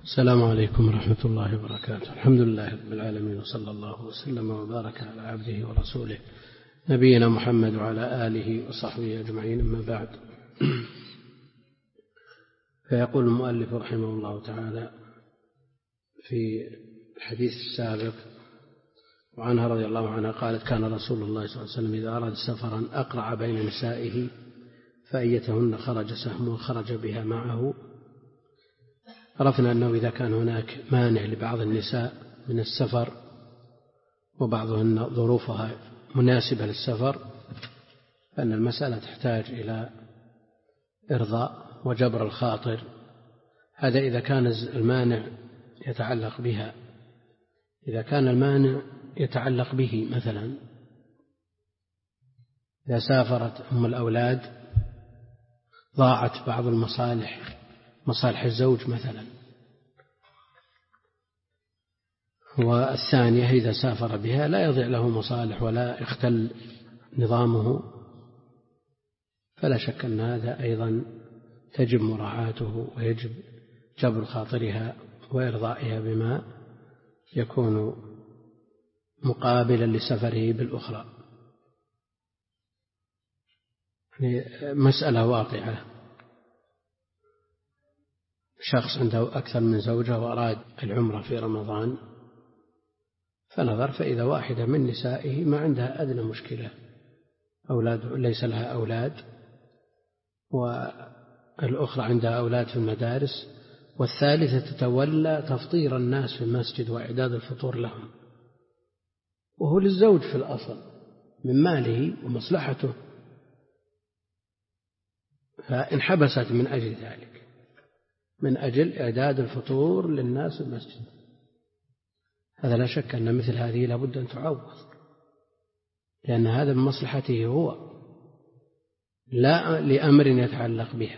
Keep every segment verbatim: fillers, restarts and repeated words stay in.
السلام عليكم ورحمة الله وبركاته. الحمد لله رب العالمين، وصلى الله وسلم وبارك على عبده ورسوله نبينا محمد وعلى آله وصحبه أجمعين، أما بعد. فيقول المؤلف رحمه الله تعالى في الحديث السابق: وعنها رضي الله عنها قالت: كان رسول الله صلى الله عليه وسلم إذا أراد سفرا أقرع بين نسائه فأيتهن خرج سهمه خرج بها معه. عرفنا أنه إذا كان هناك مانع لبعض النساء من السفر وبعضهن ظروفها مناسبة للسفر، فإن المسألة تحتاج إلى إرضاء وجبر الخاطر. هذا إذا كان المانع يتعلق بها. إذا كان المانع يتعلق به، مثلا إذا سافرت أم الأولاد ضاعت بعض المصالح، مصالح الزوج مثلا. والثانية إذا سافر بها لا يضيع له مصالح ولا يختل نظامه، فلا شك أن هذا أيضا تجب مراعاته ويجب جبر خاطرها وإرضائها بما يكون مقابلا لسفره بالأخرى. يعني مسألة واقعة، شخص عنده أكثر من زوجة وأراد العمرة في رمضان، فنظر فإذا واحدة من نسائه ما عندها أدنى مشكلة، أولاد ليس لها أولاد، والأخرى عندها أولاد في المدارس، والثالثة تتولى تفطير الناس في المسجد وإعداد الفطور لهم، وهو للزوج في الأصل من ماله ومصلحته، فانحبست من أجل ذلك، من أجل إعداد الفطور للناس في المسجد. هذا لا شك أن مثل هذه لابد أن تعوض، لأن هذا من مصلحته هو، لا لأمر يتعلق بها.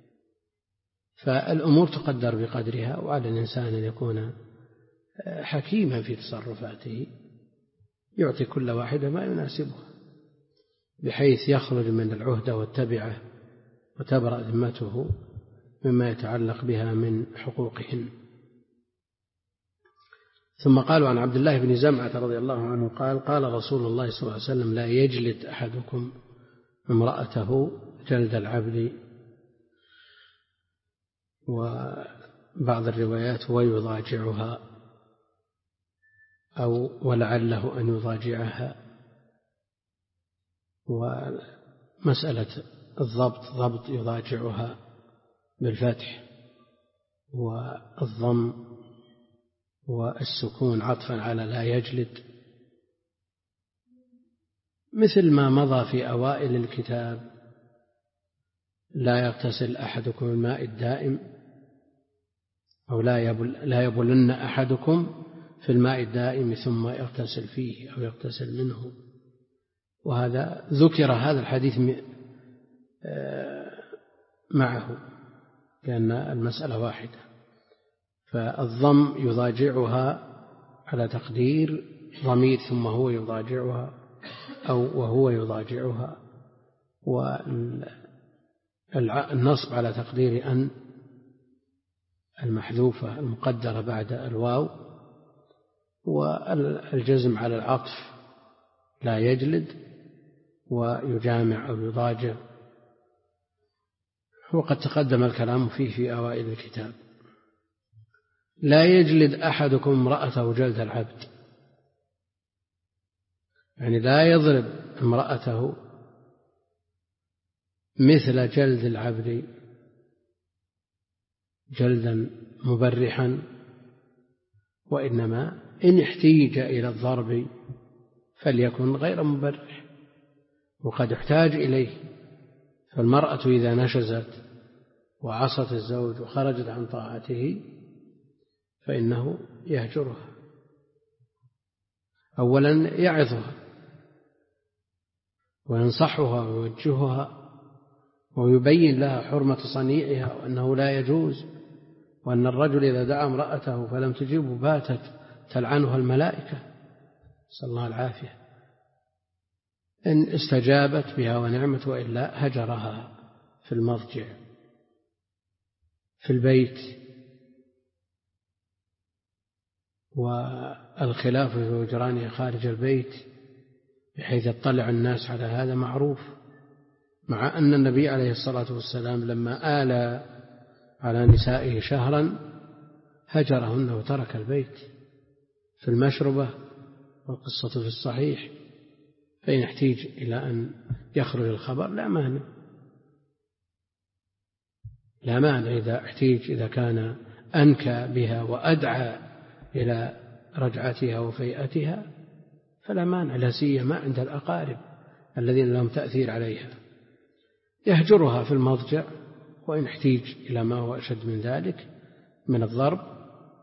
فالأمور تقدر بقدرها، وعلى الإنسان أن يكون حكيما في تصرفاته، يعطي كل واحدة ما يناسبها، بحيث يخرج من العهدة والتبعة وتبرأ ذمته مما يتعلق بها من حقوقهن. ثم قالوا عن عبد الله بن زمعة رضي الله عنه قال: قال رسول الله صلى الله عليه وسلم: لا يجلد أحدكم امرأته جلد العبد، وبعض الروايات ويضاجعها، أو ولعله أن يضاجعها. ومسألة الضبط ضبط يضاجعها بالفتح، والضم والسكون عطفا على لا يجلد، مثل ما مضى في أوائل الكتاب: لا يغتسل أحدكم الماء الدائم، أو لا يبل لا يبلن أحدكم في الماء الدائم ثم يغتسل فيه أو يغتسل منه. وهذا ذكر هذا الحديث معه، لأن المسألة واحدة. فالضم يضاجعها على تقدير ضمير ثم هو يضاجعها، أو وهو يضاجعها، والنصب على تقدير أن المحذوفة المقدرة بعد الواو، والجزم على العطف لا يجلد ويجامع أو يضاجع، وقد تقدم الكلام فيه في أوائل الكتاب. لا يجلد أحدكم امرأته جلد العبد، يعني لا يضرب امرأته مثل جلد العبد جلدا مبرحا، وإنما إن احتيج إلى الضرب فليكن غير مبرح، وقد احتاج إليه. فالمرأة إذا نشزت وعصت الزوج وخرجت عن طاعته فإنه يهجرها، أولا يعظها وينصحها ويوجهها ويبين لها حرمة صنيعها، وأنه لا يجوز، وأن الرجل إذا دعا امرأته فلم تجبه باتت تلعنها الملائكة، نسأل الله العافية. إن استجابت بها ونعمت، وإلا هجرها في المضجع في البيت والخلاف في هجرانها خارج البيت بحيث يطلع الناس على هذا معروف، مع أن النبي عليه الصلاة والسلام لما آل على نسائه شهرا هجرهن وترك البيت في المشربة، والقصة في الصحيح، فإن احتيج إلى أن يخرج الخبر لا مانع، لا مانع إذا احتيج، إذا كان أنكى بها وأدعى إلى رجعتها وفيئتها فلا مانع، لا سيما عند الأقارب الذين لهم تأثير عليها، يهجرها في المضجع، وإن احتيج إلى ما هو أشد من ذلك من الضرب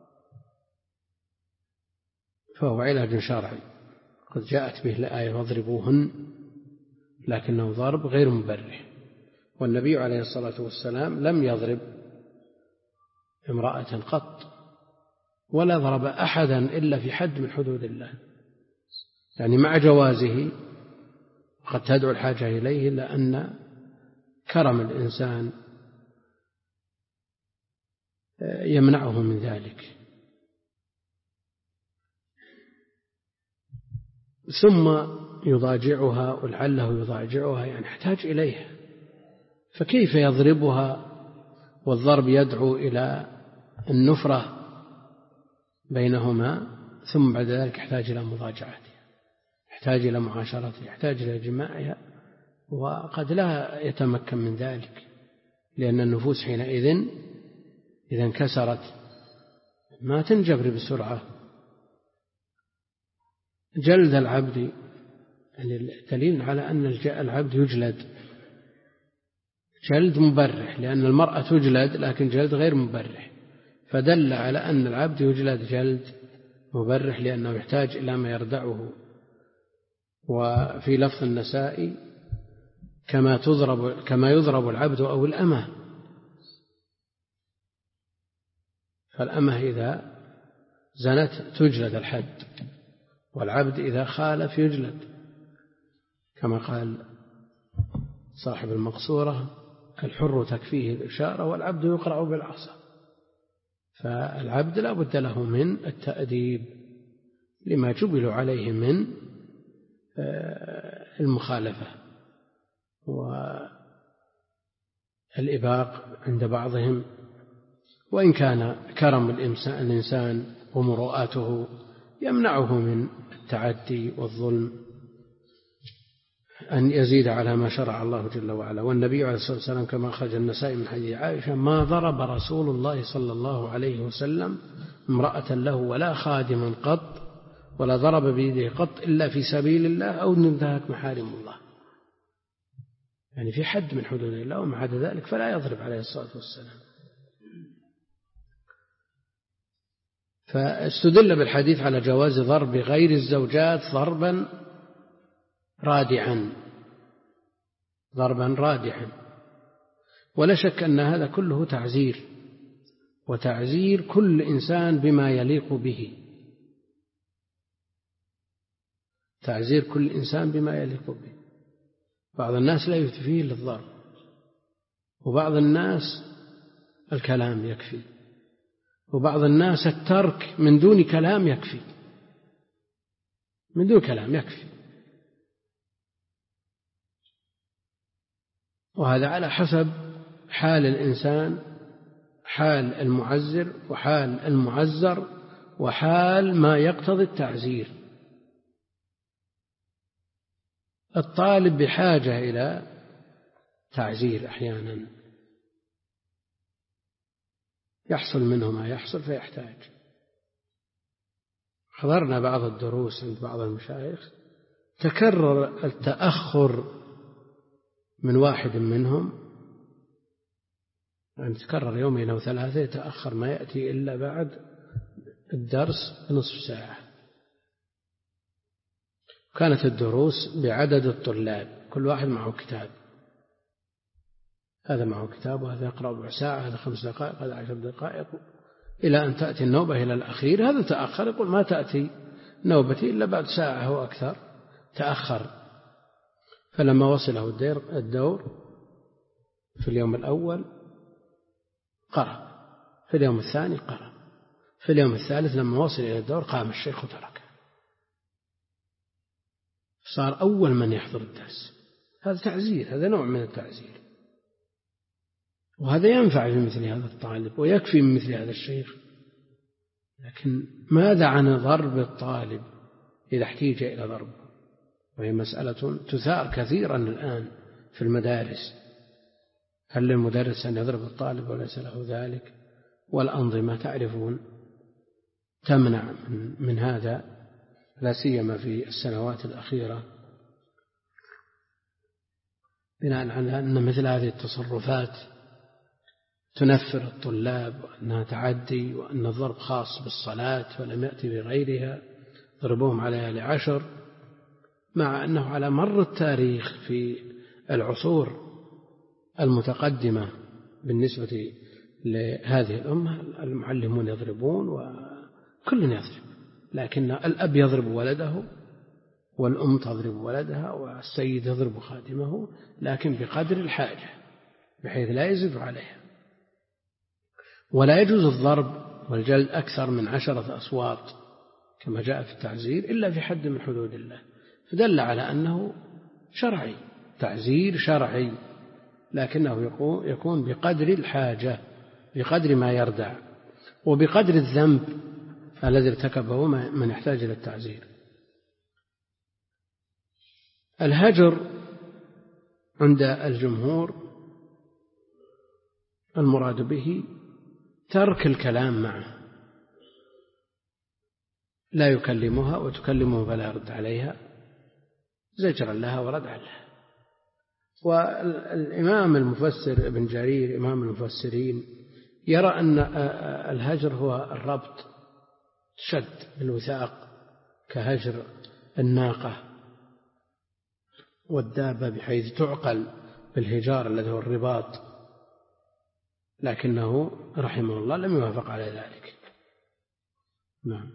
فهو علاج شرعي قد جاءت به الآية واضربوهن، لكنه ضرب غير مبرح. والنبي عليه الصلاة والسلام لم يضرب امرأة قط، ولا ضرب أحدا إلا في حد من حدود الله، يعني مع جوازه قد تدعو الحاجة إليه، لأن كرم الإنسان يمنعه من ذلك. ثم يضاجعها، ولعله يضاجعها يعني يحتاج إليها، فكيف يضربها والضرب يدعو إلى النفرة بينهما، ثم بعد ذلك يحتاج إلى مضاجعتها، يحتاج إلى معاشرتها، يحتاج إلى جماعها، وقد لا يتمكن من ذلك، لأن النفوس حينئذ إذا انكسرت ما تنجبر بسرعة. جلد العبد يعني دليل على أن العبد يجلد جلد مبرح، لأن المرأة تجلد لكن جلد غير مبرح، فدل على أن العبد يجلد جلد مبرح لأنه يحتاج إلى ما يردعه. وفي لفظ النسائي كما تضرب كما يضرب العبد أو الأمة، فالأمة إذا زنت تجلد الحد، والعبد إذا خالف يجلد، كما قال صاحب المقصورة الحر تكفيه الإشارة والعبد يقرع بالعصا. فالعبد لا بد له من التأديب لما جبلوا عليه من المخالفة والإباق عند بعضهم، وإن كان كرم الإنسان ومروءاته يمنعه من التعدي والظلم أن يزيد على ما شرع الله جل وعلا. والنبي عليه الصلاة والسلام كما أخرج النسائي من حديث عائشة ما ضرب رسول الله صلى الله عليه وسلم امرأة له ولا خادما قط، ولا ضرب بيده قط إلا في سبيل الله أو انتهك محارم الله، يعني في حد من حدود الله، ومع عدا ذلك فلا يضرب عليه الصلاة والسلام. فاستدل بالحديث على جواز ضرب غير الزوجات ضربا رادعا ضربا رادعا ولا شك أن هذا كله تعزير، وتعزير كل إنسان بما يليق به، تعزير كل إنسان بما يليق به. بعض الناس لا يكفيه للضرب، وبعض الناس الكلام يكفي، وبعض الناس الترك من دون كلام يكفي، من دون كلام يكفي، وهذا على حسب حال الإنسان، حال المعزر وحال المعزر وحال ما يقتضي التعزير. الطالب بحاجة إلى تعزير أحيانا يحصل منه ما يحصل فيحتاج. حضرنا بعض الدروس عند بعض المشايخ تكرر التأخر من واحد منهم، يعني تكرر يومين أو ثلاثة يتأخر، ما يأتي إلا بعد الدرس بنصف ساعة. كانت الدروس بعدد الطلاب، كل واحد معه كتاب، هذا معه كتاب وهذا يقرأ ربع ساعة، هذا خمس دقائق، هذا عشر دقائق، إلى أن تأتي النوبة إلى الأخير. هذا تأخر، يقول ما تأتي نوبتي إلا بعد ساعة أو أكثر، تأخر. فلما وصله الدور في اليوم الأول قرأ، في اليوم الثاني قرأ، في اليوم الثالث لما وصل إلى الدور قام الشيخ وتركه، صار أول من يحضر الدرس. هذا تعزير، هذا نوع من التعزير، وهذا ينفع في مثل هذا الطالب ويكفي من مثل هذا الشيخ. لكن ماذا عن ضرب الطالب إذا احتيج إلى ضربه؟ وهي مسألة تثار كثيرا الآن في المدارس. هل للمدرس أن يضرب الطالب وليس له ذلك؟ والأنظمة تعرفون تمنع من هذا، لا سيما في السنوات الأخيرة، بناء على أن مثل هذه التصرفات تنفر الطلاب، وأنها تعدي، وأن الضرب خاص بالصلاة ولم يأتي بغيرها، ضربوهم عليها لعشر، مع أنه على مر التاريخ في العصور المتقدمة بالنسبة لهذه الأمة المعلمون يضربون وكل يضرب، لكن الأب يضرب ولده والأم تضرب ولدها والسيد يضرب خادمه، لكن بقدر الحاجة بحيث لا يزيد عليها. ولا يجوز الضرب والجلد أكثر من عشرة أصوات كما جاء في التعزير إلا في حد من حدود الله، فدل على أنه شرعي، تعزير شرعي، لكنه يكون بقدر الحاجة، بقدر ما يردع، وبقدر الذنب الذي ارتكبه من يحتاج إلى التعزير. الهجر عند الجمهور المراد به ترك الكلام معه، لا يكلمها وتكلمه فلا يرد عليها، زجرا لها وردعا لها. والإمام المفسر ابن جرير إمام المفسرين يرى أن الهجر هو الربط، شد بالوثاق كهجر الناقة والدابة بحيث تعقل بالهجار الذي هو الرباط، لكنه رحمه الله لم يوافق على ذلك. نعم.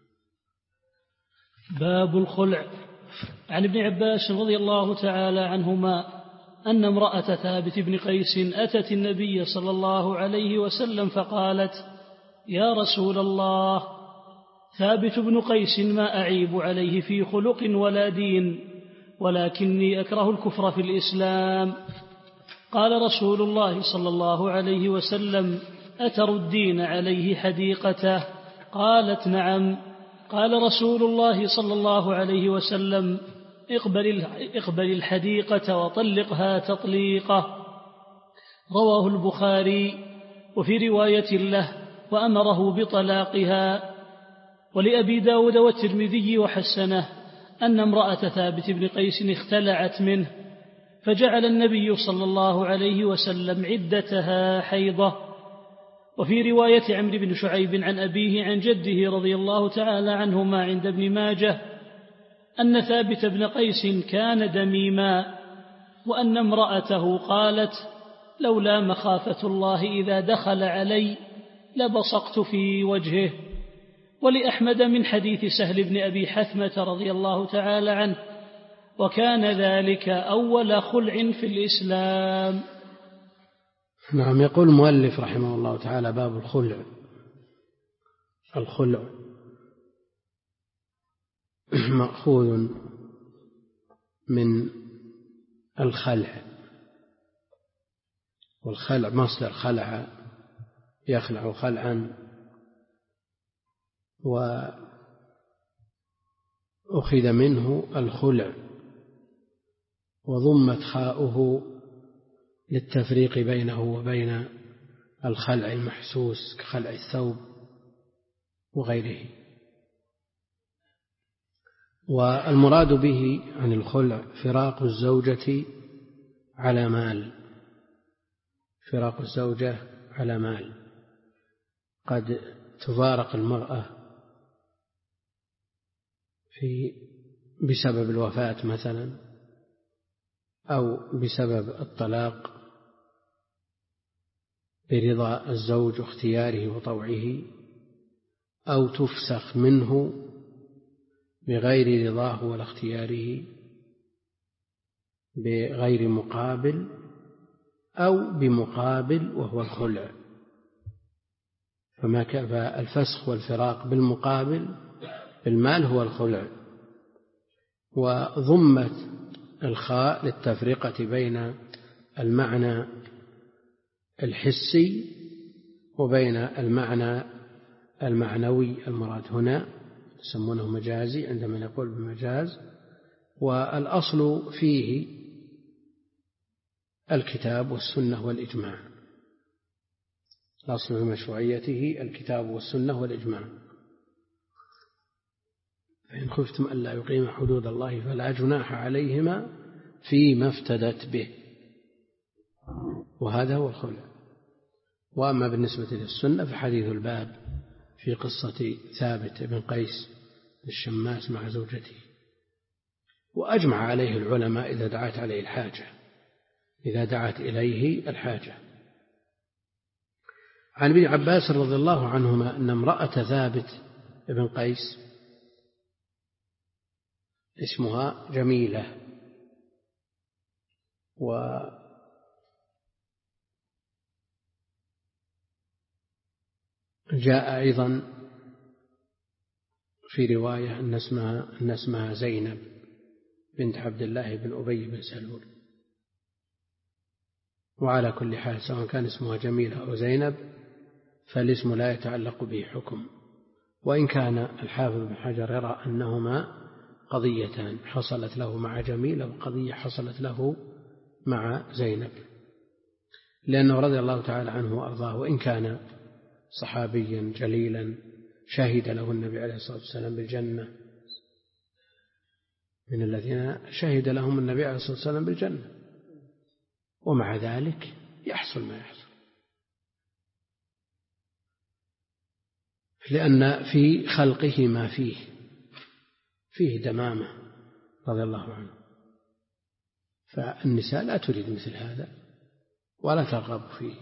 باب الخلع. عن ابن عباس رضي الله تعالى عنهما أن امرأة ثابت بن قيس أتت النبي صلى الله عليه وسلم فقالت: يا رسول الله، ثابت بن قيس ما أعيب عليه في خلق ولا دين، ولكني أكره الكفر في الإسلام. قال رسول الله صلى الله عليه وسلم: أتردين عليه حديقته؟ قالت: نعم. قال رسول الله صلى الله عليه وسلم: اقبل الحديقة وطلقها تطليقة. رواه البخاري. وفي رواية له: وأمره بطلاقها. ولأبي داود والترمذي وحسنه أن امرأة ثابت بن قيس اختلعت منه، فجعل النبي صلى الله عليه وسلم عدتها حيضة. وفي رواية عمرو بن شعيب عن أبيه عن جده رضي الله تعالى عنهما عند ابن ماجه أن ثابت بن قيس كان دميما، وأن امرأته قالت: لولا مخافة الله إذا دخل علي لبصقت في وجهه. ولأحمد من حديث سهل بن أبي حثمة رضي الله تعالى عنه: وكان ذلك أول خلع في الإسلام. نعم. يقول المؤلف رحمه الله تعالى: باب الخلع. الخلع مأخوذ من الخلع، والخلع مصدر خلع يخلع خلعا، وأخذ منه الخلع، وضمت خاؤه للتفريق بينه وبين الخلع المحسوس كخلع الثوب وغيره. والمراد به عن الخلع فراق الزوجة على مال، فراق الزوجة على مال. قد تفارق المرأة في بسبب الوفاة مثلا، أو بسبب الطلاق برضا الزوج واختياره وطوعه، أو تفسخ منه بغير رضاه ولا اختياره بغير مقابل، أو بمقابل وهو الخلع. فالفسخ والفراق بالمقابل بالمال هو الخلع. وضمت الخاء للتفرقة بين المعنى الحسي وبين المعنى المعنوي المراد هنا، يسمونه مجازي عندما نقول بمجاز. والأصل فيه الكتاب والسنة والإجماع، الأصل في مشروعيته الكتاب والسنة والإجماع. فإن خفتم ألا يقيم حدود الله فلا جناح عليهما فيما افتدت به، وهذا هو الخلع. وأما بالنسبة للسنة فحديث الباب في قصة ثابت بن قيس الشماس مع زوجته، وأجمع عليه العلماء إذا دعت عليه الحاجة، إذا دعت إليه الحاجة. عن ابن عباس رضي الله عنهما أن امرأة ثابت بن قيس اسمها جميلة، وجاء أيضا في رواية أن اسمها, أن اسمها زينب بنت عبد الله بن أبي بن سلول. وعلى كل حال سواء كان اسمها جميلة أو زينب فالاسم لا يتعلق به حكم، وإن كان الحافظ بن حجر يرى أنهما قضيتان، حصلت له مع جميلة وقضية حصلت له مع زينب، لأنه رضي الله تعالى عنه وأرضاه وإن كان صحابيا جليلا شهد له النبي عليه الصلاة والسلام بالجنة، من الذين شهد لهم النبي عليه الصلاة والسلام بالجنة، ومع ذلك يحصل ما يحصل، لأن في خلقه ما فيه فيه دمامة رضي الله عنه. فالنساء لا تريد مثل هذا ولا ترغب فيه.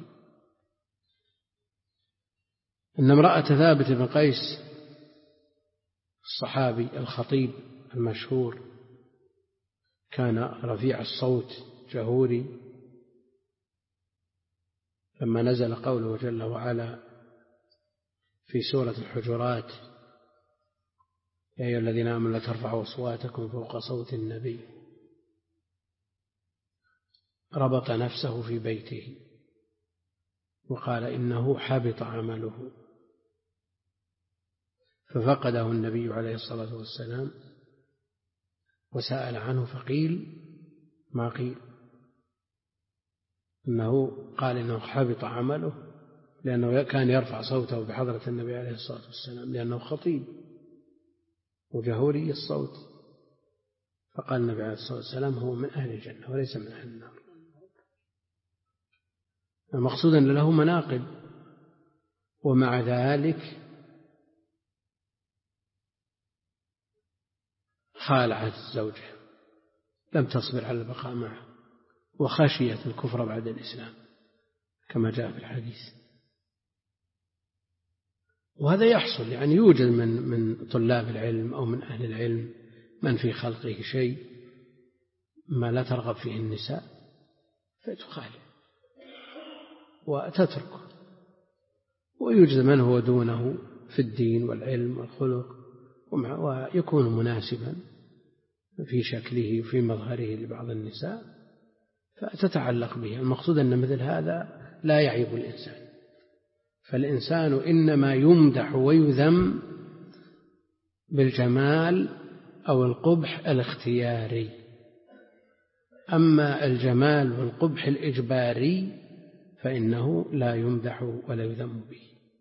إن امرأة ثابت بن قيس الصحابي الخطيب المشهور كان رفيع الصوت جهوري، لما نزل قوله جل وعلا في سورة الحجرات يا أيها الذين آمنوا لا ترفعوا أصواتكم فوق صوت النبي، ربط نفسه في بيته وقال إنه حبط عمله، ففقده النبي عليه الصلاة والسلام وسأل عنه فقيل ما قيل، إنه قال إنه حبط عمله لأنه كان يرفع صوته بحضرة النبي عليه الصلاة والسلام لأنه خطيب وجهوري الصوت، فقال النبي عليه الصلاة والسلام هو من أهل الجنة وليس من أهل النار. المقصود أن له مناقب، ومع ذلك خالعت الزوجة، لم تصبر على البقاء معه وخشيت الكفر بعد الإسلام كما جاء في الحديث. وهذا يحصل، يعني يوجد من من طلاب العلم أو من أهل العلم من في خلقه شيء ما لا ترغب فيه النساء فتخالف وتتركه، ويوجد من هو دونه في الدين والعلم والخلق ويكون مناسبا في شكله وفي مظهره لبعض النساء فتتعلق به. المقصود أن مثل هذا لا يعيب الإنسان، فالإنسان إنما يمدح ويذم بالجمال أو القبح الاختياري، أما الجمال والقبح الإجباري فإنه لا يمدح ولا يذم به.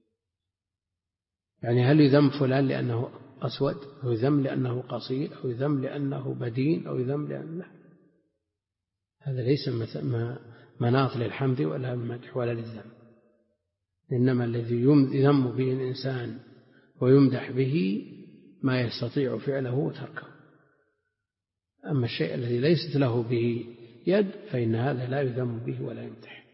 يعني هل يذم فلان لأنه أسود أو يذم لأنه قصير أو يذم لأنه بدين أو يذم لأنه، هذا ليس مناط للحمد ولا المدح ولا للذم، إنما الذي يذم به الإنسان ويمدح به ما يستطيع فعله وتركه. أما الشيء الذي ليست له به يد فإن هذا لا يذم به ولا يمدح.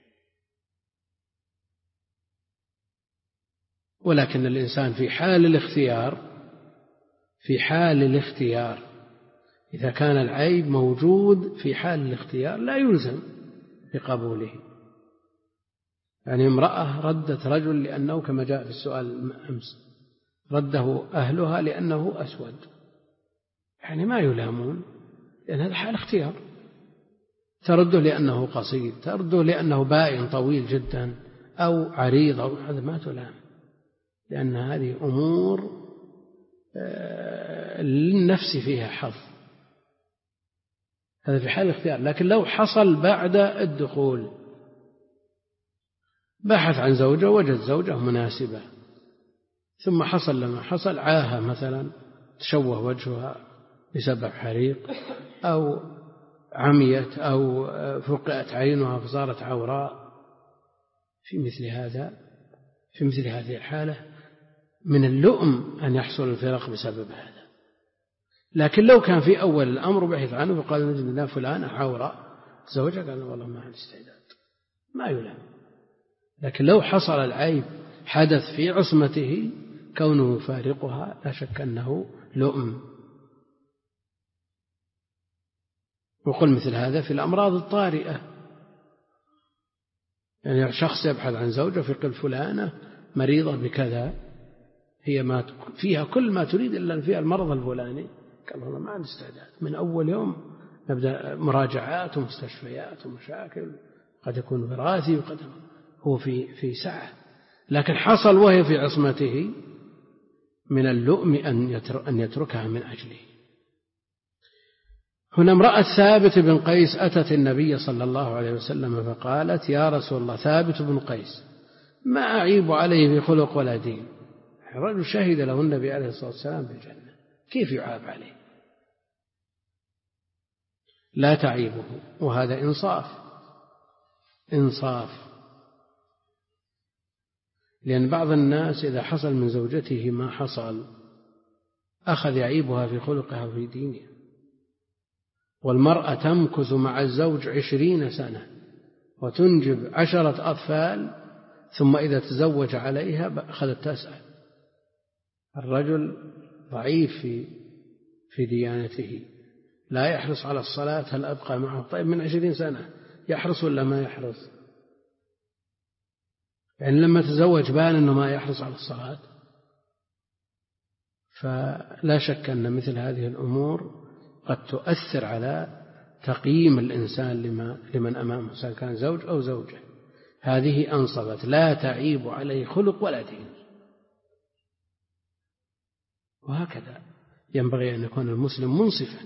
ولكن الإنسان في حال الاختيار في حال الاختيار إذا كان العيب موجود في حال الاختيار لا يلزم بقبوله، يعني امرأة ردت رجل لأنه كما جاء في السؤال أمس رده أهلها لأنه أسود، يعني ما يلامون، لأن هذا حال اختيار. ترده لأنه قصير، ترده لأنه بائن طويل جدا أو عريض، أو هذا ما تلام، لأن هذه أمور للنفس فيها حظ، هذا في حال الاختيار. لكن لو حصل بعد الدخول، بحث عن زوجة وجد زوجة مناسبة، ثم حصل لما حصل، عاهة مثلا، تشوه وجهها بسبب حريق، أو عميت، أو فقئت عينها فصارت عوراء، في مثل هذا في مثل هذه الحالة من اللؤم أن يحصل الفراق بسبب هذا. لكن لو كان في أول الأمر بحث عنه وقال نجد الله فلان عوراء زوجة، قال والله ما عندي استعداد، ما يلام. لكن لو حصل العيب حدث في عصمته، كونه يفارقها لا شك أنه لؤم. وقل مثل هذا في الأمراض الطارئة، يعني شخص يبحث عن زوجة في قل فلانة مريضة بكذا، هي ما فيها كل ما تريد إلا فيها المرض الفلاني، قال والله ما عندي استعداد، من أول يوم نبدأ مراجعات ومستشفيات ومشاكل، قد يكون وراثي وقد هو في في سعة. لكن حصل وهي في عصمته، من اللؤم أن يتركها من أجله. هنا امرأة ثابت بن قيس أتت النبي صلى الله عليه وسلم فقالت يا رسول الله، ثابت بن قيس ما أعيب عليه في خلق ولا دين، الرجل شهد له النبي عليه الصلاة والسلام بالجنة، كيف يعاب عليه؟ لا تعيبه، وهذا إنصاف إنصاف لأن بعض الناس إذا حصل من زوجته ما حصل أخذ يعيبها في خلقها وفي دينها. والمرأة تمكث مع الزوج عشرين سنة وتنجب عشرة أطفال، ثم إذا تزوج عليها أخذت تسأل. الرجل ضعيف في في ديانته، لا يحرص على الصلاة، هل أبقى معه؟ طيب من عشرين سنة يحرص ولا ما يحرص؟ يعني لما تزوج بان أنه ما يحرص على الصلاة. فلا شك أن مثل هذه الأمور قد تؤثر على تقييم الإنسان لما لمن أمامه، سواء كان زوج أو زوجة. هذه أنصبت، لا تعيب عليه خلق ولا دين. وهكذا ينبغي أن يكون المسلم منصفا.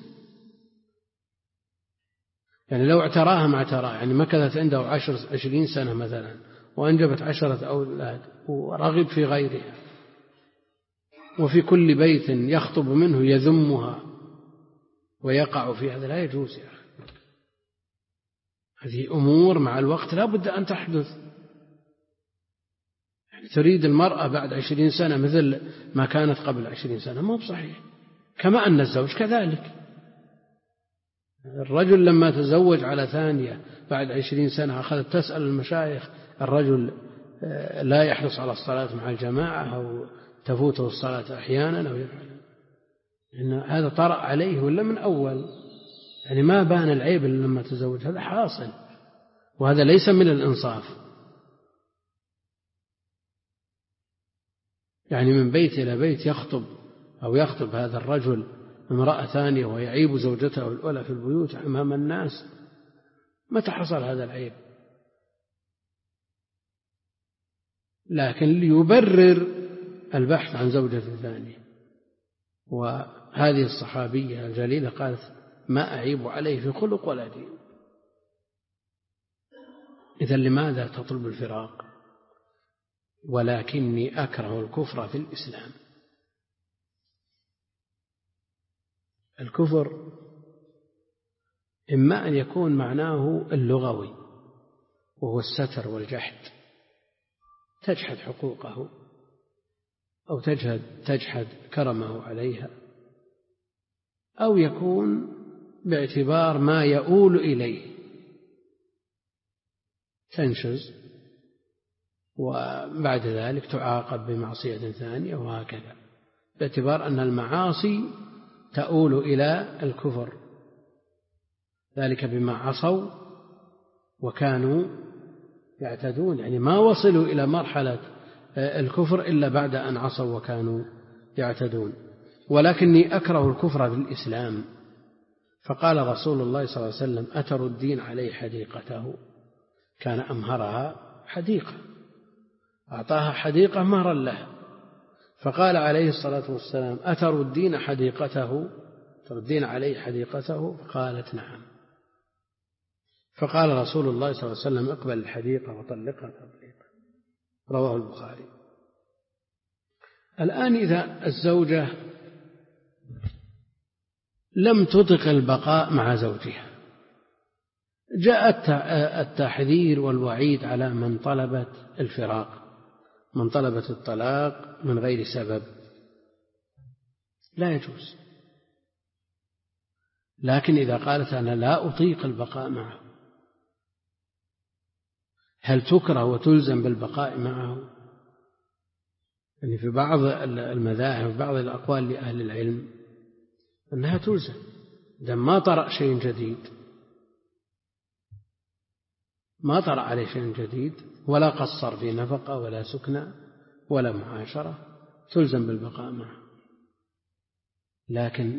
يعني لو اعتراها ما اعتراها، يعني مكثت عنده عشر عشرين سنة مثلا وأنجبت عشرة أولاد ورغب في غيرها، وفي كل بيت يخطب منه يذمها ويقع في هذا، لا يجوز يا أخي. هذه أمور مع الوقت لا بد أن تحدث. يعني تريد المرأة بعد عشرين سنة مثل ما كانت قبل عشرين سنة، ما هو بصحيح. كما أن الزوج كذلك، الرجل لما تزوج على ثانية بعد عشرين سنة أخذت تسأل المشايخ، الرجل لا يحرص على الصلاة مع الجماعة أو تفوته الصلاة أحيانا أو يفعل، إن هذا طرأ عليه ولا من أول، يعني ما بان العيب إلا لما تزوج، هذا حاصل، وهذا ليس من الإنصاف. يعني من بيت إلى بيت يخطب أو يخطب هذا الرجل امرأة ثانية ويعيب زوجته الأولى في البيوت أمام الناس، متى حصل هذا العيب؟ لكن ليبرر البحث عن زوجة ثانية. وهذه الصحابية الجليلة قالت ما أعيب عليه في خلق ولا دين. إذن لماذا تطلب الفراق؟ ولكني أكره الكفر في الإسلام. الكفر إما أن يكون معناه اللغوي وهو الستر والجحد، تجحد حقوقه أو تجحد, تجحد كرمه عليها، أو يكون باعتبار ما يؤول إليه، تنشز وبعد ذلك تعاقب بمعصية ثانية، وهكذا، باعتبار أن المعاصي تؤول إلى الكفر، ذلك بما عصوا وكانوا يعتدون، يعني ما وصلوا إلى مرحلة الكفر إلا بعد أن عصوا وكانوا يعتدون. ولكني أكره الكفر بالإسلام. فقال رسول الله صلى الله عليه وسلم: أتردين عليه حديقته؟ كان أمهرها حديقة، أعطاها حديقة مهرا لها. فقال عليه الصلاة والسلام: أتردين حديقته؟ تردين عليه حديقته؟ فقالت: نعم. فقال رسول الله صلى الله عليه وسلم: اقبل الحديقة وطلقها تطليقا. رواه البخاري. الآن إذا الزوجة لم تطق البقاء مع زوجها، جاء التحذير والوعيد على من طلبت الفراق، من طلبت الطلاق من غير سبب، لا يجوز. لكن إذا قالت: أنا لا أطيق البقاء معه، هل تكره وتلزم بالبقاء معه؟ يعني في بعض المذاهب وفي بعض الأقوال لأهل العلم أنها تلزم إذا ما طرأ شيء جديد، ما طرأ عليه شيء جديد ولا قصر في نفقة ولا سكنة ولا معاشرة، تلزم بالبقاء معه. لكن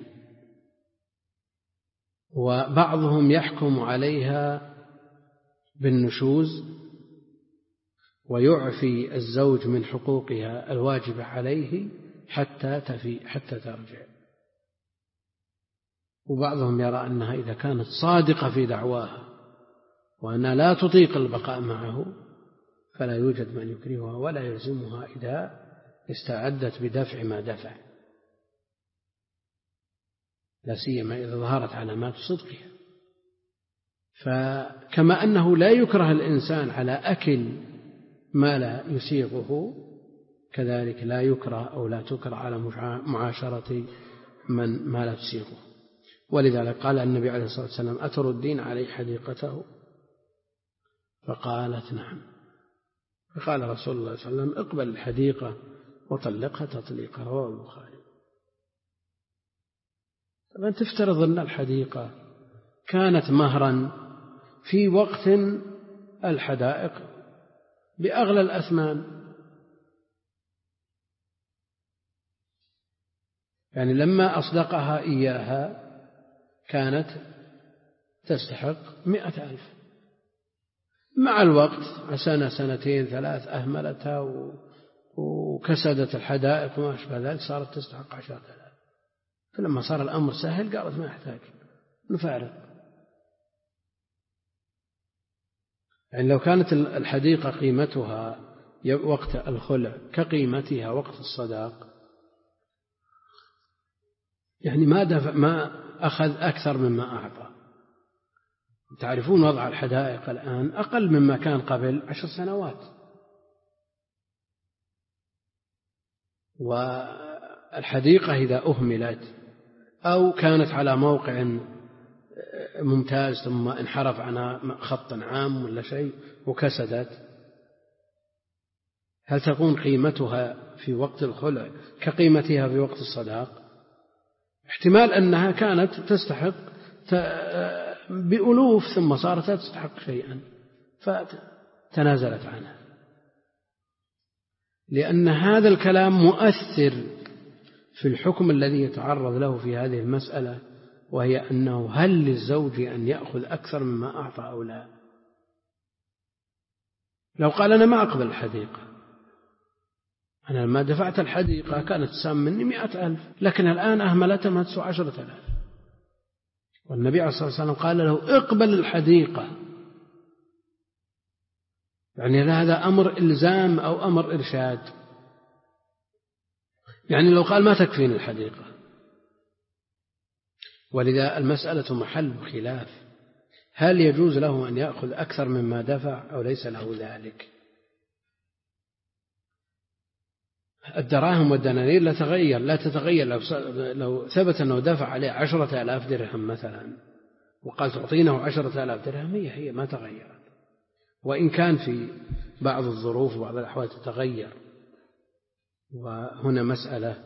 وبعضهم يحكم عليها بالنشوز ويعفي الزوج من حقوقها الواجبة عليه حتى تفي حتى ترجع. وبعضهم يرى أنها إذا كانت صادقة في دعواها وأنها لا تطيق البقاء معه فلا يوجد من يكرهها ولا يلزمها إذا استعدت بدفع ما دفع، لا سيما إذا ظهرت علامات صدقها. فكما أنه لا يكره الإنسان على أكل ما لا يسيغه، كذلك لا يكره أو لا تكره على معاشرة من ما لا تسيغه. ولذلك قال النبي عليه الصلاة والسلام: أتردين عليه حديقته؟ فقالت: نعم. فقال رسول الله صلى الله عليه وسلم: اقبل الحديقة وطلقها تطليقا. رواه البخاري. طبعا تفترض أن الحديقة كانت مهرا في وقت الحدائق بأغلى الأثمان، يعني لما أصدقها إياها كانت تستحق مئة ألف. مع الوقت سنة سنتين ثلاث أهملتها وكسدت الحدائق وما أشبه ذلك، صارت تستحق عشرة آلاف. فلما صار الأمر سهل قالت: ما يحتاج، نفارق. يعني لو كانت الحديقة قيمتها وقت الخلع كقيمتها وقت الصداق، يعني ما دفع ما أخذ أكثر مما أعطى. تعرفون وضع الحدائق الآن أقل مما كان قبل عشر سنوات. والحديقة إذا أهملت أو كانت على موقع ممتاز ثم انحرف عنها خط عام ولا شيء وكسدت، هل تكون قيمتها في وقت الخلع كقيمتها في وقت الصداق؟ احتمال أنها كانت تستحق بألوف ثم صارت تستحق شيئا فتنازلت عنها، لأن هذا الكلام مؤثر في الحكم الذي يتعرض له في هذه المسألة، وهي أنه هل للزوج أن يأخذ أكثر مما أعطى أو لا. لو قال: أنا ما أقبل الحديقة، أنا لما دفعت الحديقة كانت تسام مني مئة ألف، لكن الآن أهملتها ما تسوى عشرة آلاف، والنبي عليه الصلاة والسلام قال له: اقبل الحديقة. يعني هذا أمر إلزام أو أمر إرشاد. يعني لو قال: ما تكفيني الحديقة. ولذا المسألة محل خلاف، هل يجوز له أن يأخذ أكثر مما دفع أو ليس له ذلك؟ الدراهم والدنانير لا تغير لا تتغير. لو لو ثبت أنه دفع عليه عشرة آلاف درهم مثلا وقال تعطينه عشرة آلاف درهم، هي هي ما تغيرت، وإن كان في بعض الظروف وبعض الأحوال تتغير. وهنا مسألة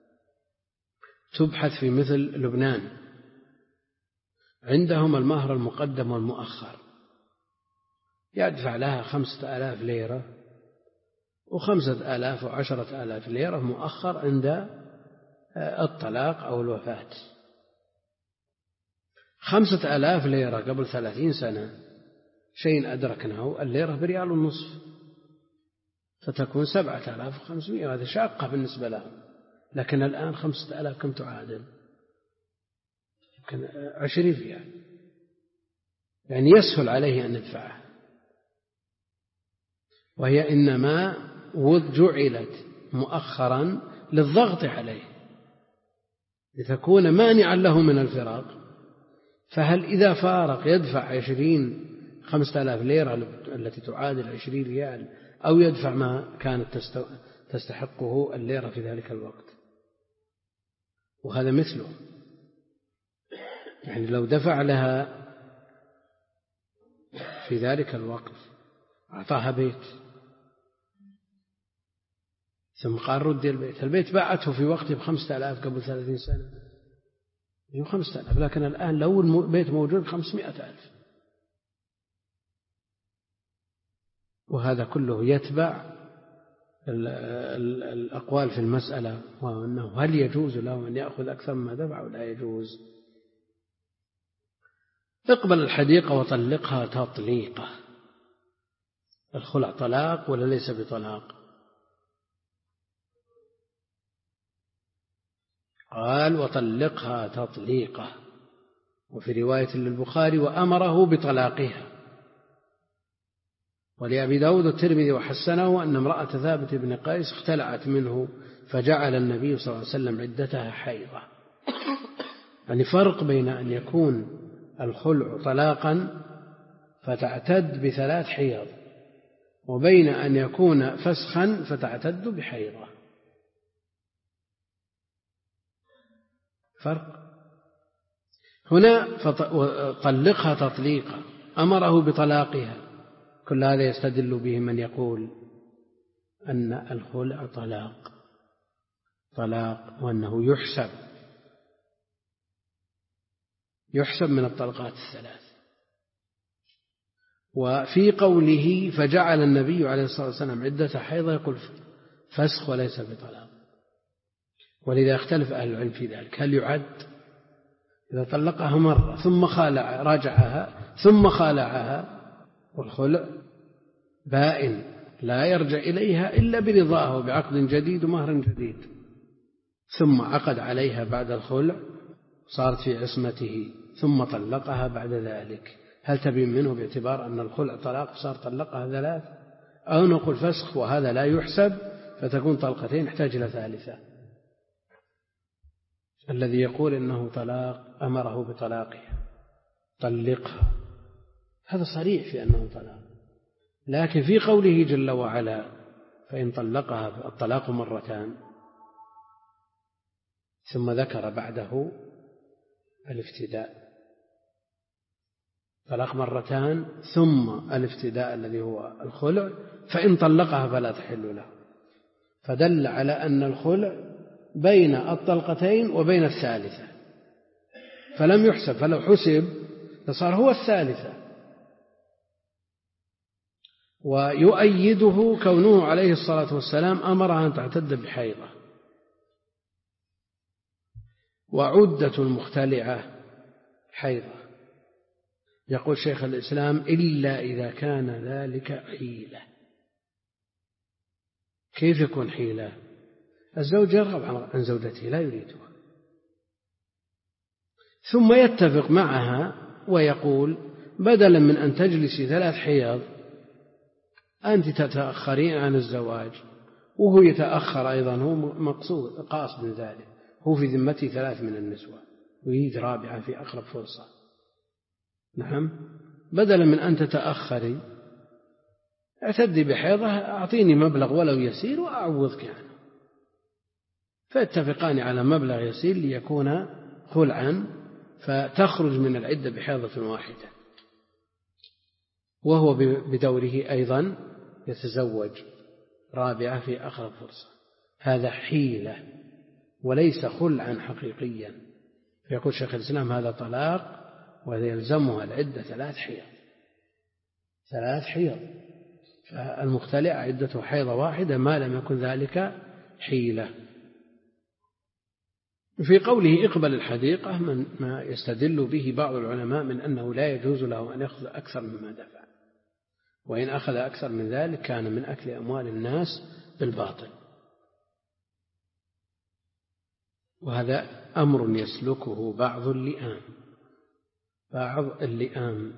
تبحث في مثل لبنان، عندهم المهر المقدم والمؤخر، يدفع لها خمسة آلاف ليرة وخمسة آلاف وعشرة آلاف ليرة مؤخر عند الطلاق أو الوفاة. خمسة آلاف ليرة قبل ثلاثين سنة شيء أدركناه، الليرة بريال ونصف، فتكون سبعة آلاف وخمسمائة، هذا شاقة بالنسبة لهم. لكن الآن خمسة آلاف كم تعادل؟ يمكن عشرين ريال، يعني يسهل عليه أن يدفعها. وهي إنما جعلت مؤخرا للضغط عليه لتكون مانعا له من الفراق. فهل إذا فارق يدفع عشرين خمسة آلاف ليرة التي تعادل عشرين ريال، أو يدفع ما كانت تستحقه الليرة في ذلك الوقت؟ وهذا مثله، يعني لو دفع لها في ذلك الوقت أعطاها بيت ثم قال ردي البيت، البيت باعته في وقته بخمسة آلاف قبل ثلاثين سنة بخمسة آلاف، لكن الآن لو البيت موجود بخمسمائة ألف. وهذا كله يتبع الأقوال في المسألة، وأنه هل يجوز له أن يأخذ أكثر مما دفع ولا يجوز. اقبل الحديقة وطلقها تطليقة. الخلع طلاق ولا ليس بطلاق؟ قال وطلقها تطليقة. وفي رواية للبخاري وأمره بطلاقها. ولأبي داود الترمذي وحسنه أن امرأة ثابت بن قيس اختلعت منه فجعل النبي صلى الله عليه وسلم عدتها حيضة. يعني فرق بين أن يكون الخلع طلاقا فتعتد بثلاث حيض، وبين أن يكون فسخا فتعتد بحيضة، فرق. هنا طلقها تطليقا، أمره بطلاقها. كل هذا يستدل به من يقول أن الخلع طلاق طلاق وأنه يحسب يحسب من الطلقات الثلاث. وفي قوله فجعل النبي عليه الصلاة والسلام عدة حيضة يقول فسخ وليس بطلاق. ولذا اختلف أهل العلم في ذلك، هل يعد إذا طلقها مرة ثم خالع راجعها ثم خالعها والخلع بائن لا يرجع إليها إلا برضاها وبعقد جديد ومهر جديد، ثم عقد عليها بعد الخلع صارت في عصمته ثم طلقها بعد ذلك، هل تبين منه باعتبار أن الخلع طلاق صار طلقها ثلاث، أو نقول فسخ وهذا لا يحسب فتكون طلقتين يحتاج إلى ثالثة؟ الذي يقول إنه طلاق أمره بطلاقها طلقها هذا صريح في أنه طلاق. لكن في قوله جل وعلا فإن طلقها الطلاق مرتان ثم ذكر بعده الافتداء، طلاق مرتان ثم الافتداء الذي هو الخلع، فإن طلقها فلا تحل له، فدل على أن الخلع بين الطلقتين وبين الثالثة، فلم يحسب، فلو حسب فصار هو الثالثة. ويؤيده كونه عليه الصلاة والسلام أمرها أن تعتد بحيضة. وعدة المختلعة حيضة. يقول شيخ الإسلام إلا إذا كان ذلك حيلة. كيف يكون حيلة؟ الزوج يرغب عن زوجته لا يريدها، ثم يتفق معها ويقول بدلا من أن تجلسي ثلاث حيض أنت تتأخرين عن الزواج، وهو يتأخر أيضا، هو مقصود قاصد من ذلك، هو في ذمته ثلاث من النسوة ويريد رابعة في أقرب فرصة. نعم، بدلا من أن تتأخري اعتدي بحيضة، أعطيني مبلغ ولو يسير وأعوضك عنه، فيتفقان على مبلغ يسير ليكون خلعا، فتخرج من العدة بحيضة واحدة، وهو بدوره أيضا يتزوج رابعة في أقرب فرصة. هذا حيلة وليس خلعا حقيقيا. فيقول شيخ الإسلام هذا طلاق ويلزمها العدة ثلاث حيض ثلاث حيض، فالمختلع عدته حيضة واحدة ما لم يكن ذلك حيلة. في قوله اقبل الحديقة من ما يستدل به بعض العلماء من أنه لا يجوز له أن يأخذ أكثر مما دفع، وإن أخذ أكثر من ذلك كان من أكل أموال الناس بالباطل، وهذا أمر يسلكه بعض اللئام بعض اللئام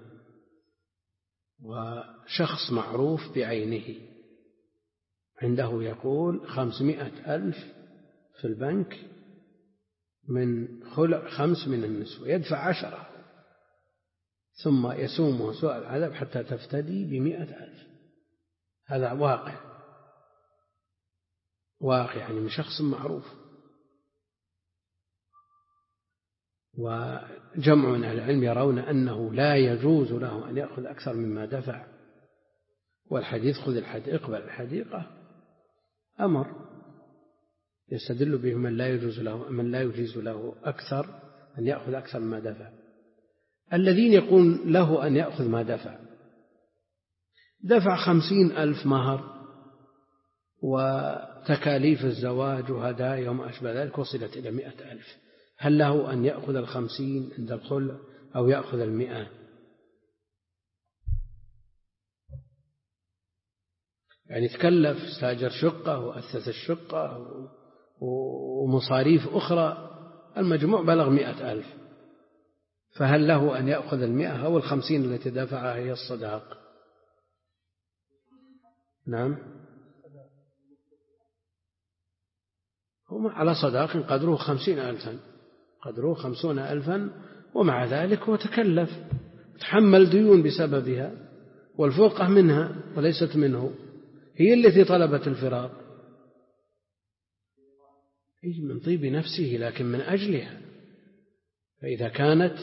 وشخص معروف بعينه عنده يقول خمسمائة ألف في البنك من خلع خمس من النسوة، يدفع عشرة ثم يسومه سوء العذاب حتى تفتدي بمئة ألف. هذا واقع واقع يعني من شخص معروف. وجمع من أهل العلم يرون أنه لا يجوز له أن يأخذ أكثر مما دفع، والحديث خذ الحديقة اقبل الحديقة أمر يستدل به من لا يجوز له من لا يجيز له أكثر أن يأخذ أكثر مما دفع. الذين يقول له أن يأخذ ما دفع دفع خمسين ألف مهر وتكاليف الزواج وهدايا وما أشبه ذلك وصلت إلى مئة ألف، هل له أن يأخذ الخمسين عند الخلع أو يأخذ المئة؟ يعني تكلف استاجر شقة وأسس الشقة ومصاريف أخرى المجموع بلغ مئة ألف، فهل له أن يأخذ المئة أو الخمسين التي دفعها هي الصداق؟ نعم، هم على صداق قدره خمسين ألفا قدره خمسون ألفا، ومع ذلك هو تكلف تحمل ديون بسببها والفرقة منها وليست منه، هي التي طلبت الفراق من طيب نفسه لكن من أجلها. فإذا كانت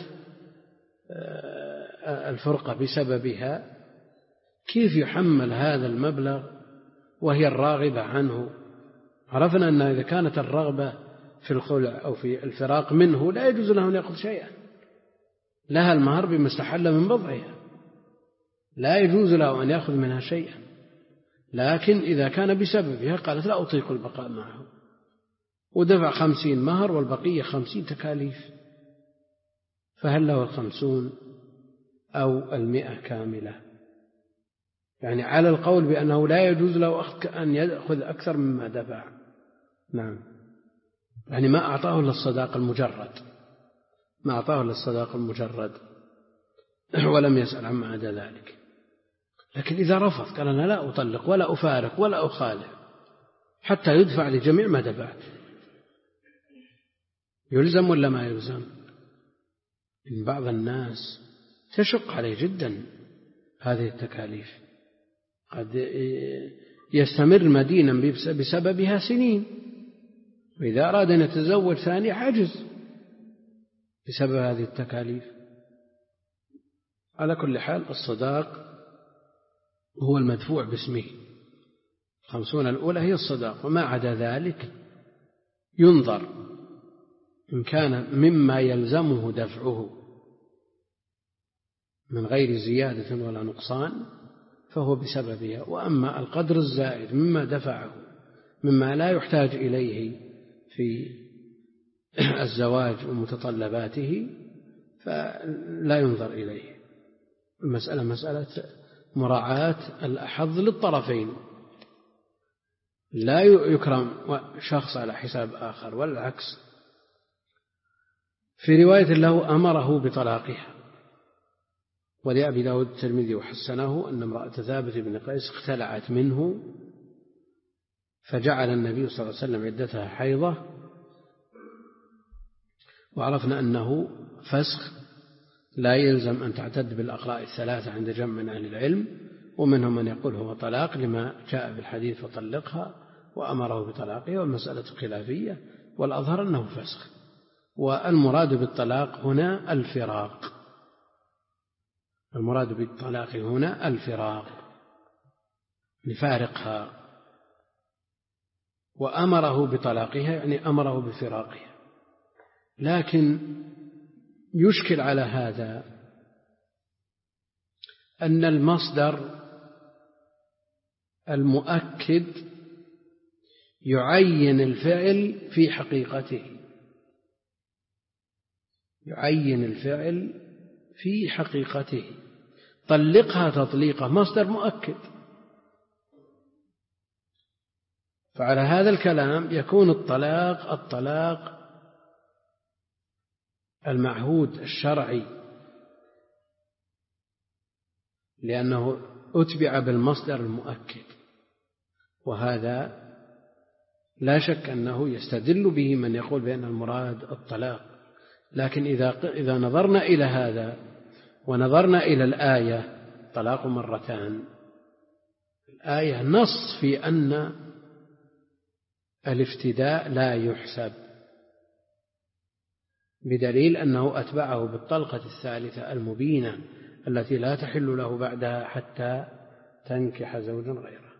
الفرقة بسببها كيف يحمل هذا المبلغ وهي الراغبة عنه؟ عرفنا أن إذا كانت الرغبة في الخلع أو في الفراق منه لا يجوز له أن يأخذ شيئا، لها المهر بما استحل من بضعها، لا يجوز له أن يأخذ منها شيئا. لكن إذا كان بسببها قالت لا أطيق البقاء معه ودفع خمسين مهر والبقية خمسين تكاليف، فهل له الخمسون أو المئة كاملة؟ يعني على القول بأنه لا يجوز له أن يأخذ أكثر مما دفع. نعم، يعني ما أعطاه للصداق المجرد ما أعطاه للصداق المجرد ولم يسأل عما عدا ذلك. لكن إذا رفض قال أنا لا أطلق ولا أفارق ولا أخالع حتى يدفع لجميع ما دفعت، يلزم ولا ما يلزم؟ إن بعض الناس تشق عليه جدا هذه التكاليف، قد يستمر مدينا بسببها سنين، وإذا أراد أن يتزوج ثاني عجز بسبب هذه التكاليف. على كل حال الصداق هو المدفوع باسمه، خمسون الأولى هي الصداق، وما عدا ذلك ينظر إن كان مما يلزمه دفعه من غير زيادة ولا نقصان فهو بسببها، وأما القدر الزائد مما دفعه مما لا يحتاج إليه في الزواج ومتطلباته فلا ينظر إليه. المسألة مسألة مراعاة الأحظ للطرفين، لا يكرم شخص على حساب آخر والعكس. في رواية له أمره بطلاقها، ولأبي داود الترمذي وحسنه أن امرأة ثابت بن قيس اختلعت منه فجعل النبي صلى الله عليه وسلم عدتها حيضة، وعرفنا أنه فسخ لا يلزم أن تعتد بالأقراء الثلاثة عند جمع من أهل العلم، ومنهم من يقول هو طلاق لما جاء بالحديث فطلقها وأمره بطلاقها، والمسألة خلافية، والأظهر أنه فسخ. والمراد بالطلاق هنا الفراق، المراد بالطلاق هنا الفراق لفارقها، وأمره بطلاقها يعني أمره بفراقها. لكن يشكل على هذا أن المصدر المؤكد يعين الفعل في حقيقته، يعين الفعل في حقيقته. طلقها تطليقة مصدر مؤكد، فعلى هذا الكلام يكون الطلاق الطلاق المعهود الشرعي، لأنه أتبع بالمصدر المؤكد، وهذا لا شك أنه يستدل به من يقول بأن المراد الطلاق. لكن إذا إذا نظرنا إلى هذا ونظرنا إلى الآية طلاق مرتان، الآية نص في أن الافتداء لا يحسب، بدليل أنه أتبعه بالطلقة الثالثة المبينة التي لا تحل له بعدها حتى تنكح زوجا غيره.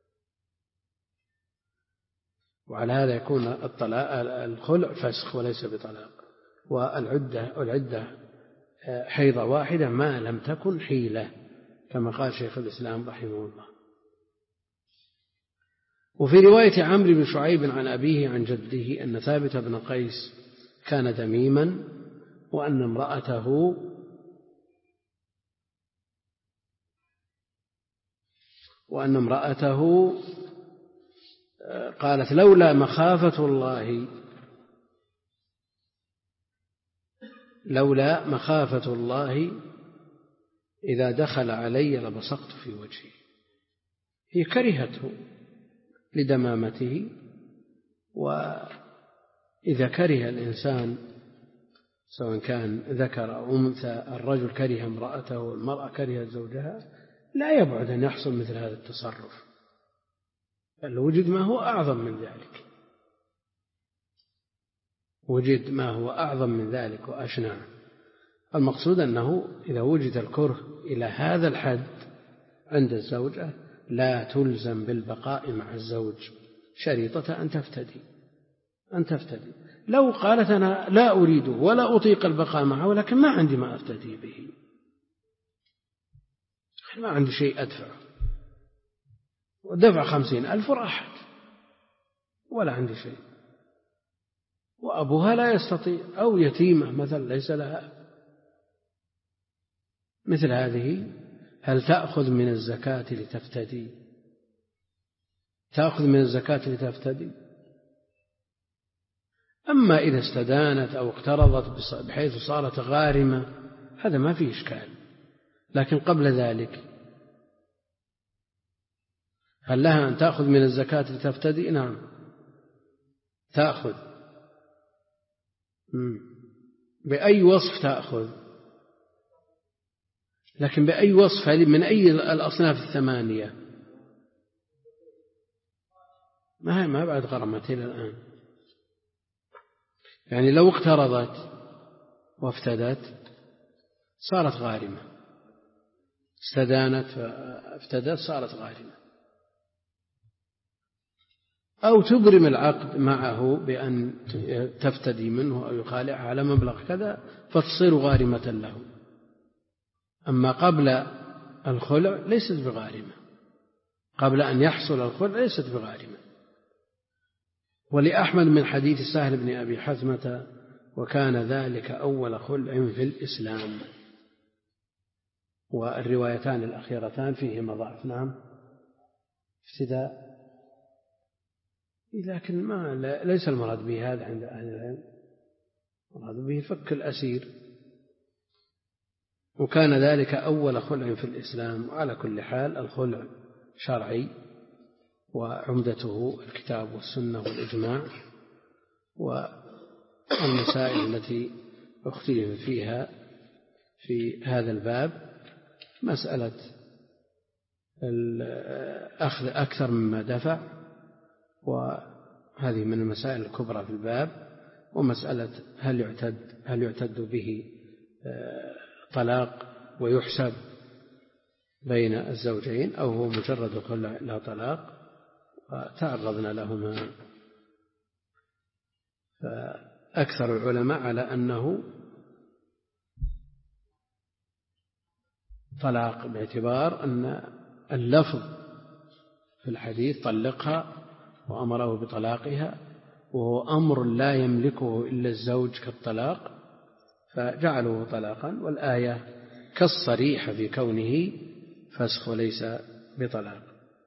وعلى هذا يكون الطلاق الخلع فسخ وليس بطلاق، والعدة العدة حيضة واحدة ما لم تكن حيلة، كما قال شيخ الإسلام رحمه الله. وفي رواية عمرو بن شعيب عن أبيه عن جده أن ثابت بن قيس كان دميما، وأن امرأته وأن امرأته قالت لولا مخافة الله لولا مخافة الله إذا دخل علي لبصقت في وجهه. هي كرهته لدمامته، وإذا كره الإنسان سواء كان ذكر أو أنثى، الرجل كره امرأته والمرأة كرهت زوجها، لا يبعد أن يحصل مثل هذا التصرف، بل وجد ما هو أعظم من ذلك، وجد ما هو أعظم من ذلك وأشنع. المقصود أنه إذا وجد الكره إلى هذا الحد عند الزوجة لا تلزم بالبقاء مع الزوج شريطة أن تفتدي أن تفتدي لو قالت أنا لا أريده ولا أطيق البقاء معه ولكن ما عندي ما أفتدي به، ما عندي شيء أدفعه، ودفع خمسين ألف راحت ولا عندي شيء، وأبوها لا يستطيع، أو يتيمة مثلا ليس لها، مثل هذه هل تأخذ من الزكاة لتفتدي؟ تأخذ من الزكاة لتفتدي؟ أما إذا استدانت أو اقترضت بحيث صارت غارمة هذا ما فيه إشكال، لكن قبل ذلك هل لها أن تأخذ من الزكاة لتفتدي؟ نعم تأخذ. بأي وصف تأخذ؟ لكن بأي وصف؟ من أي الأصناف الثمانية؟ ما هي ما بعد غرمت إلى الآن، يعني لو اقترضت وافتدت صارت غارمة، استدانت فافتدت صارت غارمة، أو تبرم العقد معه بأن تفتدي منه أو يخالعها على مبلغ كذا فتصير غارمة له. أما قبل الخلع ليست بغارمة، قبل أن يحصل الخلع ليست بغارمة. ولأحمد من حديث سهل بن أبي حثمة وكان ذلك أول خلع في الإسلام. والروايتان الأخيرتان فيهما ضعف. نعم افتداء، لكن ما ليس المراد به هذا عند أهل العلم، المراد به فك الأسير. وكان ذلك أول خلع في الإسلام. وعلى كل حال الخلع شرعي وعمدته الكتاب والسنة والإجماع، والمسائل التي اختلف فيها في هذا الباب مسألة الأخذ أكثر مما دفع، وهذه من المسائل الكبرى في الباب، ومسألة هل يعتد هل يعتد به طلاق ويحسب بين الزوجين أو هو مجرد خلع لا طلاق، تعرضنا لهما. فأكثر العلماء على أنه طلاق باعتبار أن اللفظ في الحديث طلقها وأمره بطلاقها، وهو أمر لا يملكه إلا الزوج كالطلاق، فجعله طلاقا، والآية كالصريحة في كونه فسخ وليس بطلاق.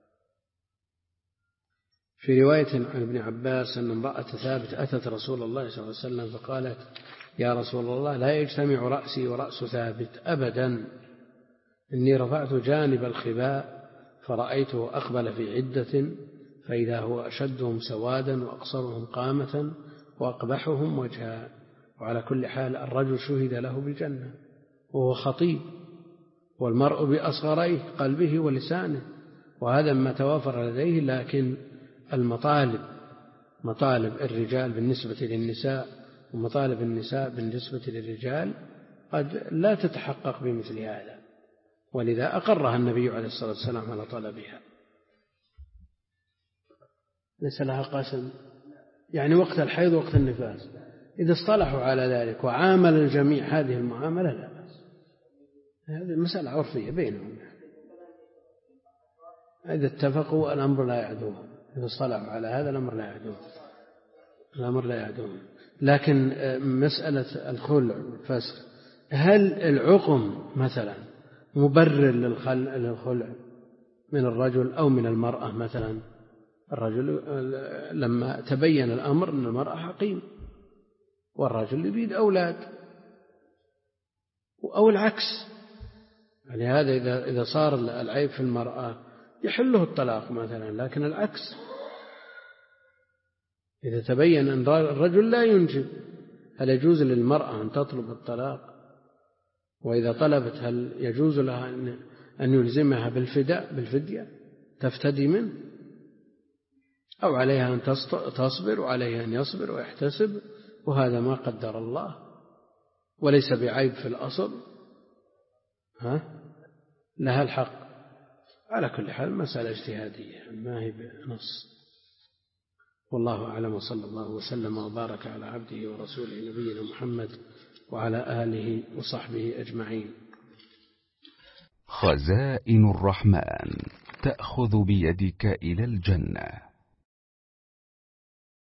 في رواية عن ابن عباس أن امرأة ثابت أتت رسول الله صلى الله عليه وسلم فقالت: يا رسول الله، لا يجتمع رأسي ورأس ثابت أبدا، إني رفعت جانب الخباء فرأيته أقبل في عدة فإذا هو أشدهم سوادا وأقصرهم قامة وأقبحهم وجها. وعلى كل حال الرجل شهد له بالجنة وهو خطيب، والمرء بأصغريه قلبه ولسانه، وهذا ما توافر لديه. لكن المطالب مطالب الرجال بالنسبة للنساء ومطالب النساء بالنسبة للرجال قد لا تتحقق بمثل هذا، ولذا أقرها النبي عليه الصلاة والسلام على طلبها. ليس لها قسم، يعني وقت الحيض وقت النفاس إذا اصطلحوا على ذلك وعامل الجميع هذه المعاملة لا بأس، هذه مسألة عرفية بينهم، إذا اتفقوا الأمر لا يعدوهم، إذا اصطلحوا على هذا الأمر لا يعدوهم الأمر لا يعدوهم. لكن مسألة الخلع والفسخ، هل العقم مثلا مبرر للخلع من الرجل أو من المرأة؟ مثلا الرجل لما تبين الأمر أن المرأة حقيم والرجل يريد أولاد، أو العكس، يعني هذا إذا إذا صار العيب في المرأة يحله الطلاق مثلا، لكن العكس إذا تبين أن الرجل لا ينجب هل يجوز للمرأة أن تطلب الطلاق؟ وإذا طلبت هل يجوز لها أن يلزمها بالفداء بالفدية تفتدي منه، أو عليها أن تصبر وعليها أن يصبر ويحتسب، وهذا ما قدر الله وليس بعيب في الأصل، ها لها الحق. على كل حال مسألة اجتهادية ما هي بنص، والله أعلم، وصلى الله وسلم وبارك على عبده ورسوله نبينا محمد وعلى آله وصحبه أجمعين. خزائن الرحمن تأخذ بيدك إلى الجنة.